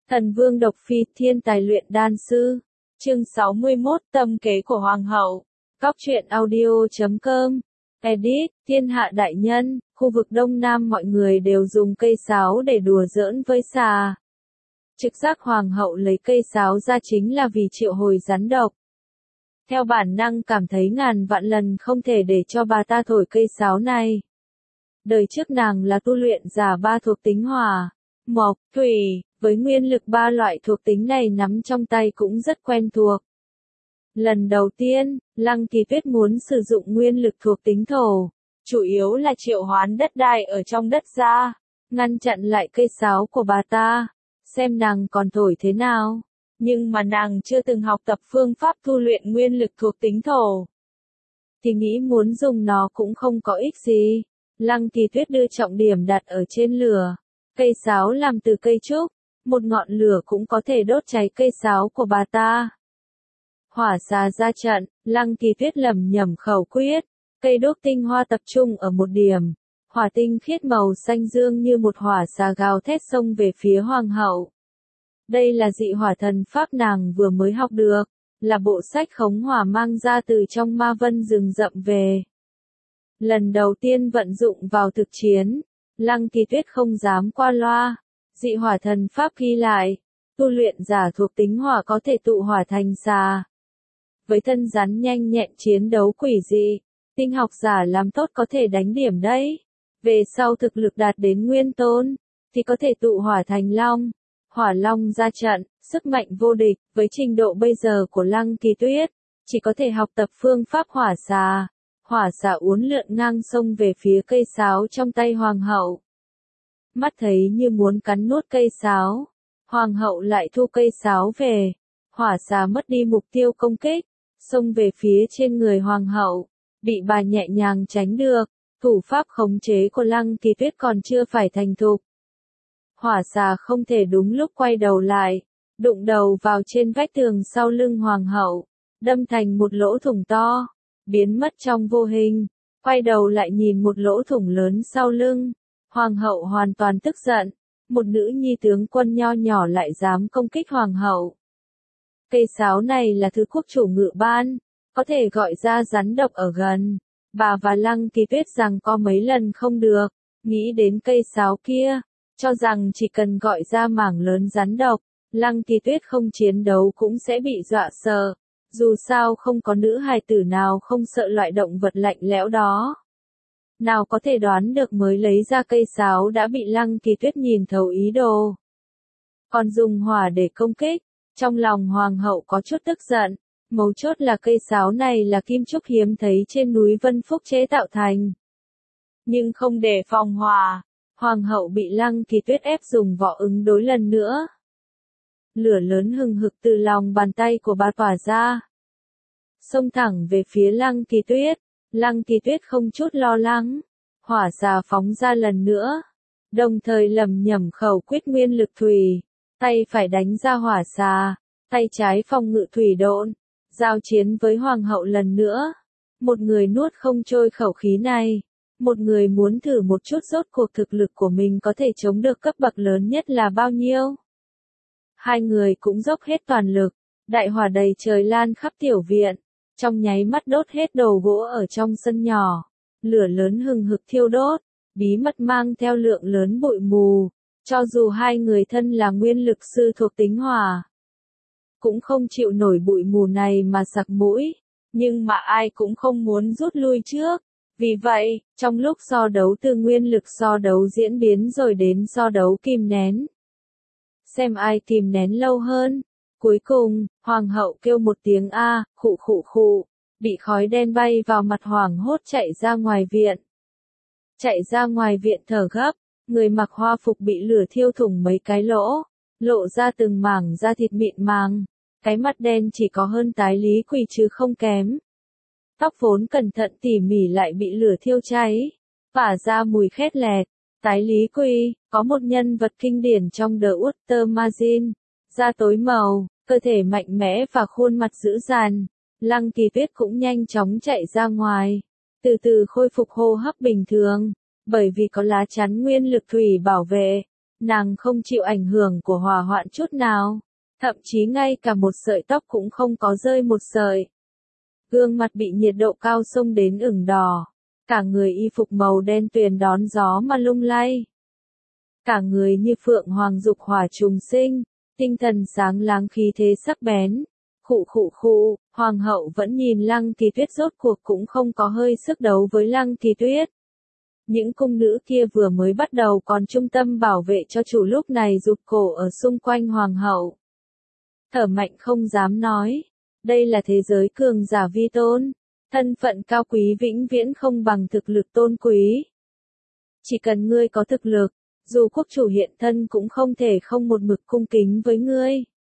Thần Vương Độc Phi, thiên tài luyện đan sư. Chương 61, tâm kế của Hoàng hậu. Góc truyện audio.com. Edit, thiên hạ đại nhân, khu vực Đông Nam mọi người đều dùng cây sáo để đùa giỡn với xà. Trực giác Hoàng hậu lấy cây sáo ra chính là vì triệu hồi rắn độc. Theo bản năng cảm thấy ngàn vạn lần không thể để cho bà ta thổi cây sáo này. Đời trước nàng là tu luyện giả ba thuộc tính hỏa, mộc, thủy, với nguyên lực ba loại thuộc tính này nắm trong tay cũng rất quen thuộc. Lần đầu tiên, Lăng Kỳ Tuyết muốn sử dụng nguyên lực thuộc tính thổ, chủ yếu là triệu hoán đất đai ở trong đất ra, ngăn chặn lại cây sáo của bà ta, xem nàng còn thổi thế nào. Nhưng mà nàng chưa từng học tập phương pháp tu luyện nguyên lực thuộc tính thổ, thì nghĩ muốn dùng nó cũng không có ích gì. Lăng Kỳ Tuyết đưa trọng điểm đặt ở trên lửa. Cây sáo làm từ cây trúc, một ngọn lửa cũng có thể đốt cháy cây sáo của bà ta. Hỏa xà ra trận, Lăng Kỳ Tuyết lẩm nhẩm khẩu quyết, cây đốt tinh hoa tập trung ở một điểm. Hỏa tinh khiết màu xanh dương như một hỏa xà gào thét xông về phía hoàng hậu. Đây là dị hỏa thần pháp nàng vừa mới học được, là bộ sách khống hỏa mang ra từ trong ma vân rừng rậm về. Lần đầu tiên vận dụng vào thực chiến, Lăng Kỳ Tuyết không dám qua loa. Dị hỏa thần pháp ghi lại, tu luyện giả thuộc tính hỏa có thể tụ hỏa thành xà. Với thân rắn nhanh nhẹn chiến đấu quỷ dị, tinh học giả làm tốt có thể đánh điểm đấy. Về sau thực lực đạt đến nguyên tôn, thì có thể tụ hỏa thành long. Hỏa long ra trận, sức mạnh vô địch, với trình độ bây giờ của Lăng Kỳ Tuyết, chỉ có thể học tập phương pháp hỏa xà. Hỏa xà uốn lượn ngang sông về phía cây sáo trong tay hoàng hậu. Mắt thấy như muốn cắn nuốt cây sáo, hoàng hậu lại thu cây sáo về. Hỏa xà mất đi mục tiêu công kích, xông về phía trên người hoàng hậu, bị bà nhẹ nhàng tránh được. Thủ pháp khống chế của Lăng Kỳ Tuyết còn chưa phải thành thục. Hỏa xà không thể đúng lúc quay đầu lại, đụng đầu vào trên vách tường sau lưng hoàng hậu, đâm thành một lỗ thủng to, biến mất trong vô hình. Quay đầu lại nhìn một lỗ thủng lớn sau lưng, hoàng hậu hoàn toàn tức giận, một nữ nhi tướng quân nho nhỏ lại dám công kích hoàng hậu. Cây sáo này là thứ quốc chủ ngự ban, có thể gọi ra rắn độc ở gần. Bà và Lăng Kỳ Tuyết rằng có mấy lần không được, nghĩ đến cây sáo kia, cho rằng chỉ cần gọi ra mảng lớn rắn độc, Lăng Kỳ Tuyết không chiến đấu cũng sẽ bị dọa sợ. Dù sao không có nữ hài tử nào không sợ loại động vật lạnh lẽo đó. Nào có thể đoán được mới lấy ra cây sáo đã bị Lăng Kỳ Tuyết nhìn thấu ý đồ. Còn dùng hỏa để công kích, trong lòng hoàng hậu có chút tức giận. Mấu chốt là cây sáo này là kim trúc hiếm thấy trên núi Vân Phúc chế tạo thành. Nhưng không để phòng hỏa, hoàng hậu bị Lăng Kỳ Tuyết ép dùng võ ứng đối lần nữa. Lửa lớn hừng hực từ lòng bàn tay của bà tỏa ra, xông thẳng về phía Lăng Kỳ Tuyết. Lăng Kỳ Tuyết không chút lo lắng, hỏa xà phóng ra lần nữa, đồng thời lẩm nhẩm khẩu quyết nguyên lực thủy, tay phải đánh ra hỏa xà, tay trái phòng ngự thủy độn, giao chiến với hoàng hậu lần nữa. Một người nuốt không trôi khẩu khí này, một người muốn thử một chút rốt cuộc thực lực của mình có thể chống được cấp bậc lớn nhất là bao nhiêu. Hai người cũng dốc hết toàn lực, đại hỏa đầy trời lan khắp tiểu viện, trong nháy mắt đốt hết đồ gỗ ở trong sân nhỏ. Lửa lớn hừng hực thiêu đốt, bí mật mang theo lượng lớn bụi mù, cho dù hai người thân là nguyên lực sư thuộc tính hỏa, cũng không chịu nổi bụi mù này mà sặc mũi, nhưng mà ai cũng không muốn rút lui trước. Vì vậy, trong lúc so đấu từ nguyên lực so đấu diễn biến rồi đến so đấu kìm nén, xem ai kìm nén lâu hơn. Cuối cùng, hoàng hậu kêu một tiếng a, khụ khụ khụ, bị khói đen bay vào mặt hoảng hốt chạy ra ngoài viện. Chạy ra ngoài viện thở gấp, người mặc hoa phục bị lửa thiêu thủng mấy cái lỗ, lộ ra từng mảng da thịt mịn màng, cái mặt đen chỉ có hơn tái lý quỳ chứ không kém. Tóc vốn cẩn thận tỉ mỉ lại bị lửa thiêu cháy, phả ra mùi khét lẹt. Tái lý quỳ, có một nhân vật kinh điển trong The Utter Margin, da tối màu, cơ thể mạnh mẽ và khuôn mặt dữ dằn. Lăng Kỳ Tuyết cũng nhanh chóng chạy ra ngoài, từ từ khôi phục hô hấp bình thường, bởi vì có lá chắn nguyên lực thủy bảo vệ, Nàng không chịu ảnh hưởng của hỏa hoạn chút nào, thậm chí ngay cả một sợi tóc cũng không có rơi một sợi. Gương mặt bị nhiệt độ cao xông đến ửng đỏ, cả người y phục màu đen tuyền đón gió mà lung lay. Cả người như phượng hoàng dục hỏa trùng sinh, tinh thần sáng láng khí thế sắc bén. Khụ khụ khụ, hoàng hậu vẫn nhìn Lăng Kỳ Tuyết rốt cuộc cũng không có hơi sức đấu với Lăng Kỳ Tuyết. Những cung nữ kia vừa mới bắt đầu còn trung tâm bảo vệ cho chủ lúc này rụt cổ ở xung quanh hoàng hậu. Thở mạnh không dám nói, đây là thế giới cường giả vi tôn, thân phận cao quý vĩnh viễn không bằng thực lực tôn quý. Chỉ cần ngươi có thực lực, dù quốc chủ hiện thân cũng không thể không một mực cung kính với ngươi.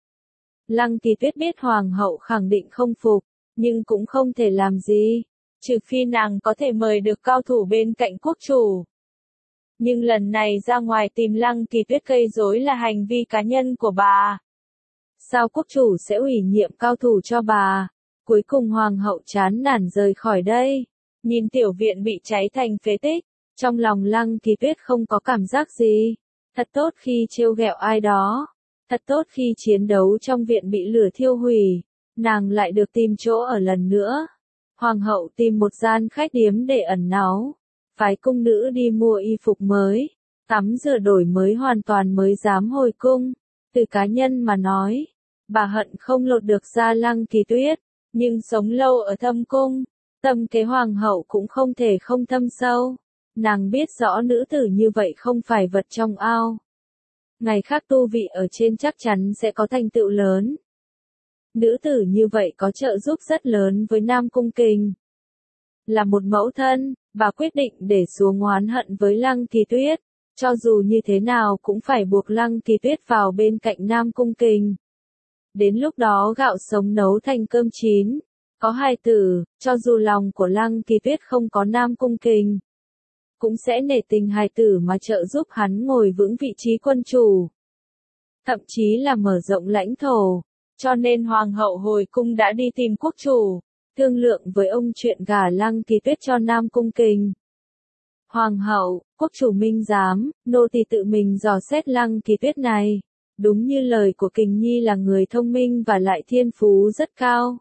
Lăng Kỳ Tuyết biết hoàng hậu khẳng định không phục, nhưng cũng không thể làm gì, trừ phi nàng có thể mời được cao thủ bên cạnh quốc chủ. Nhưng lần này ra ngoài tìm Lăng Kỳ Tuyết gây rối là hành vi cá nhân của bà. Sao quốc chủ sẽ ủy nhiệm cao thủ cho bà? Cuối cùng hoàng hậu chán nản rời khỏi đây. Nhìn tiểu viện bị cháy thành phế tích, trong lòng Lăng Kỳ Tuyết không có cảm giác gì. Thật tốt khi trêu ghẹo ai đó. Thật tốt khi chiến đấu trong viện bị lửa thiêu hủy. Nàng lại được tìm chỗ ở lần nữa. Hoàng hậu tìm một gian khách điếm để ẩn náu. Phái cung nữ đi mua y phục mới. Tắm rửa đổi mới hoàn toàn mới dám hồi cung. Từ cá nhân mà nói, bà hận không lột được ra Lăng Kỳ Tuyết. Nhưng sống lâu ở thâm cung, tâm kế hoàng hậu cũng không thể không thâm sâu. Nàng biết rõ nữ tử như vậy không phải vật trong ao. Ngày khác tu vị ở trên chắc chắn sẽ có thành tựu lớn. Nữ tử như vậy có trợ giúp rất lớn với Nam Cung Kình. Là một mẫu thân, bà quyết định để xuống oán hận với Lăng Kỳ Tuyết. Cho dù như thế nào cũng phải buộc Lăng Kỳ Tuyết vào bên cạnh Nam Cung Kình. Đến lúc đó gạo sống nấu thành cơm chín, có hài tử, cho dù lòng của Lăng Kỳ Tuyết không có Nam Cung Kình, cũng sẽ nể tình hài tử mà trợ giúp hắn ngồi vững vị trí quân chủ. Thậm chí là mở rộng lãnh thổ, cho nên hoàng hậu hồi cung đã đi tìm quốc chủ, thương lượng với ông chuyện gả Lăng Kỳ Tuyết cho Nam Cung Kình. Hoàng hậu, quốc chủ minh giám, nô tỳ tự mình dò xét Lăng Kỳ Tuyết này. Đúng như lời của Kình Nhi là người thông minh và lại thiên phú rất cao.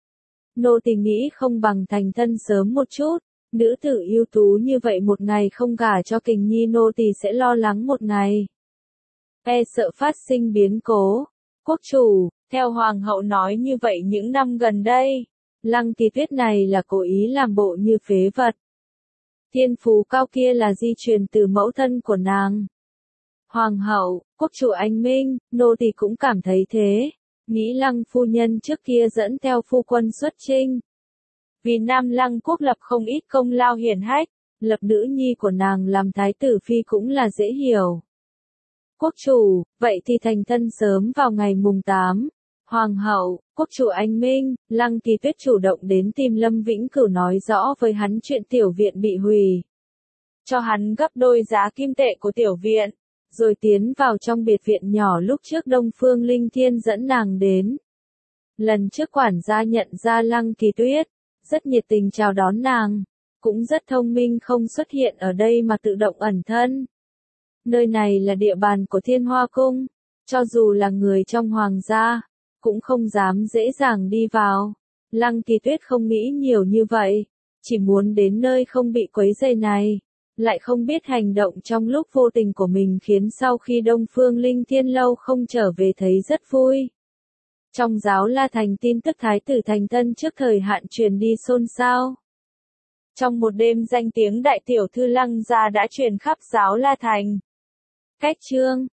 Nô tỳ nghĩ không bằng thành thân sớm một chút, nữ tử ưu tú như vậy một ngày không gả cho Kình Nhi nô tỳ sẽ lo lắng một ngày. Sợ phát sinh biến cố. Quốc chủ, theo hoàng hậu nói như vậy những năm gần đây, Lăng Kỳ Tuyết này là cố ý làm bộ như phế vật. Thiên phú cao kia là di truyền từ mẫu thân của nàng. Hoàng hậu, quốc chủ anh minh, nô tỳ cũng cảm thấy thế. Nghĩ Lăng phu nhân trước kia dẫn theo phu quân xuất chinh. Vì Nam Lăng quốc lập không ít công lao hiển hách, lập nữ nhi của nàng làm thái tử phi cũng là dễ hiểu. Quốc chủ, vậy thì thành thân sớm vào ngày mùng 8. Hoàng hậu, quốc chủ anh minh, Lăng Kỳ Tuyết chủ động đến tìm Lâm Vĩnh Cửu nói rõ với hắn chuyện tiểu viện bị hủy. Cho hắn gấp đôi giá kim tệ của tiểu viện. Rồi tiến vào trong biệt viện nhỏ lúc trước Đông Phương Linh Thiên dẫn nàng đến. Lần trước quản gia nhận ra Lăng Kỳ Tuyết, rất nhiệt tình chào đón nàng, cũng rất thông minh không xuất hiện ở đây mà tự động ẩn thân. Nơi này là địa bàn của Thiên Hoa Cung, cho dù là người trong hoàng gia, cũng không dám dễ dàng đi vào. Lăng Kỳ Tuyết không nghĩ nhiều như vậy, chỉ muốn đến nơi không bị quấy rầy này. Lại không biết hành động trong lúc vô tình của mình khiến sau khi Đông Phương Linh Thiên lâu không trở về thấy rất vui. Trong giáo La Thành tin tức thái tử thành thân trước thời hạn truyền đi xôn xao. Trong một đêm danh tiếng đại tiểu thư Lăng gia đã truyền khắp giáo La Thành. Cách chương